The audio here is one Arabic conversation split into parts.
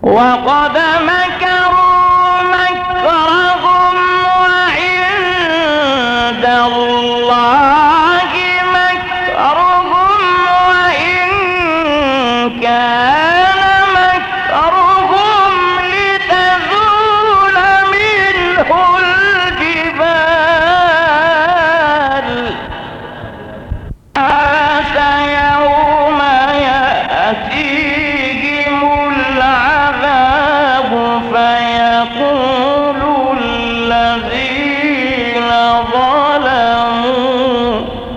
وقد مكروا مكرهم وعند الله مكرهم وإن كان مكرهم لتزول منه الجبال عسى يوم يأتيهم العذاب فيقول الذين ظلموا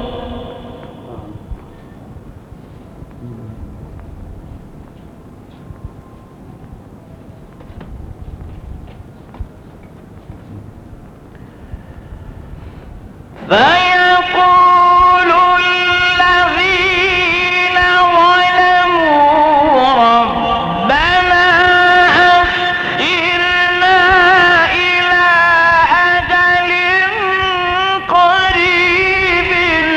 ربنا أخرنا إلى أجل قريب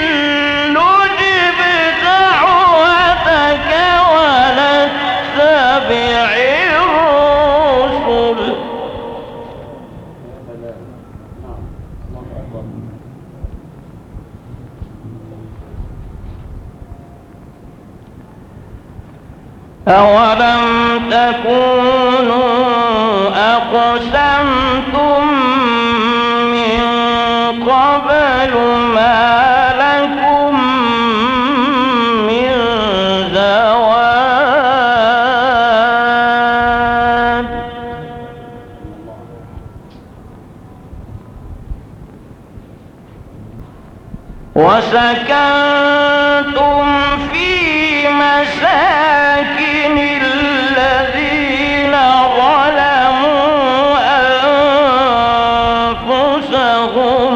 نجب دعوتك ونتبع الرسل أولم تكونوا أقسمتم من قبل ما لكم من زوال وسكنتم في مساكن الذين ظلموا أنفسهم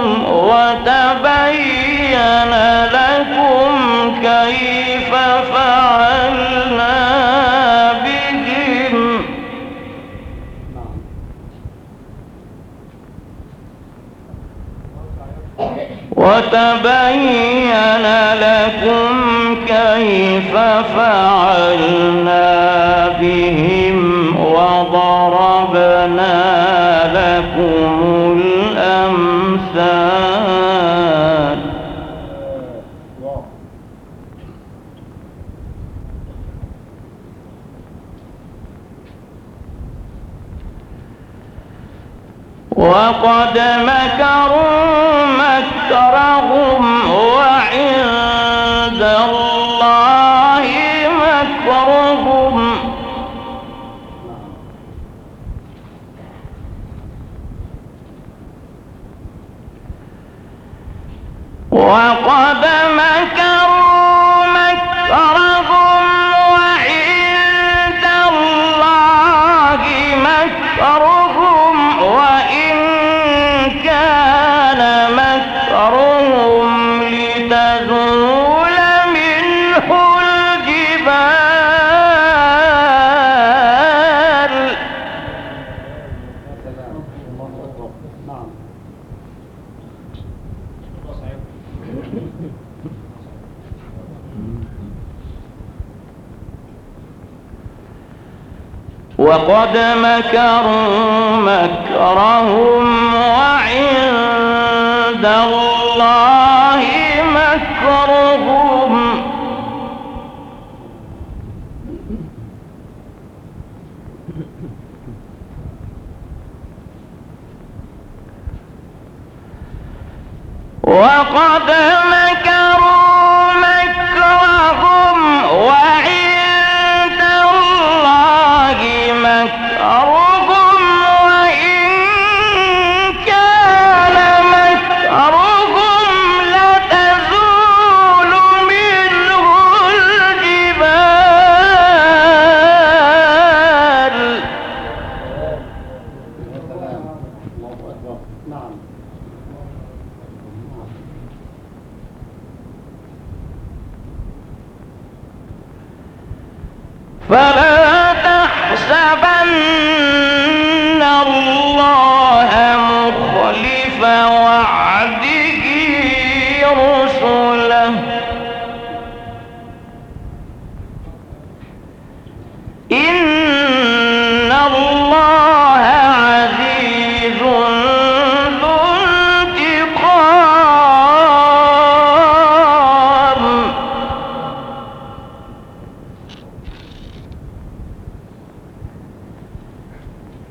وتبين لكم كيف فعلنا بهم وضربنا لكم الأمثال وقد مكروا مكرهم وعند الله مكرهم وقد مكروا مكرهم وعند الله مكرهم وإن كان مكرهم لتزول منه الجبال وقد مكروا مكرهم وعند الله مكرهم وقد مكروا مكرهم وعند الله مكرهم وإن كان مكرهم لتزول منه الجبال فلا تحسبن الله مخلف وعده رسله إن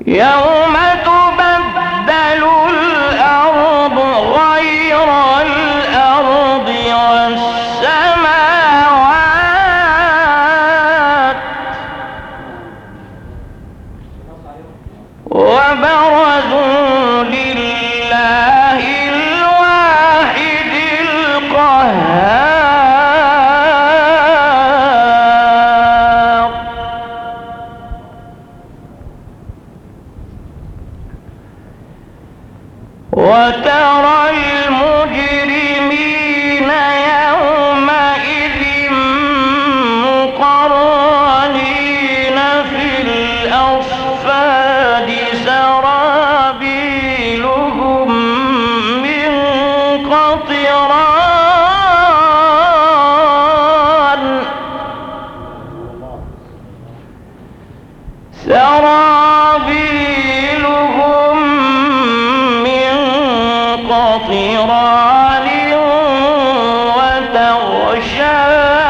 يوم تبدل الأرض غير الأرض والسماوات وبرزوا لله الواحد القهار وترى المجرمين يومئذ مقرنين في الأصفاد سرابيلهم من قطران سرابيلهم من قطران وتغشى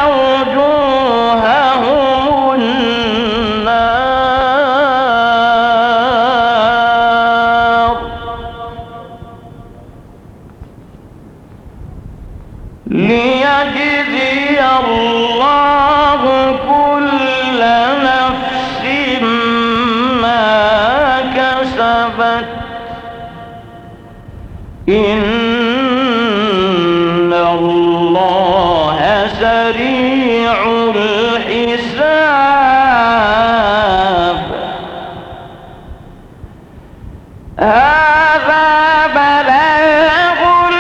وجوههم النار ليجزي الله كل نفس ما كسبت إن الله سريع الحساب هذا بلاغ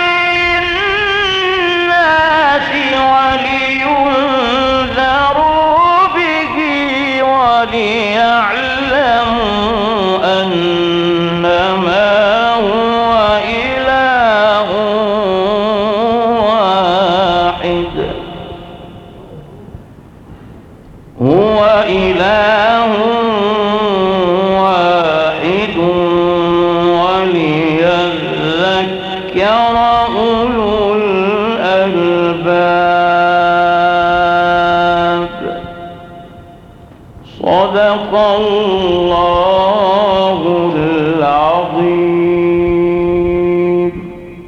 للناس ولينذروا به وليعلموا أنما هو إله واحد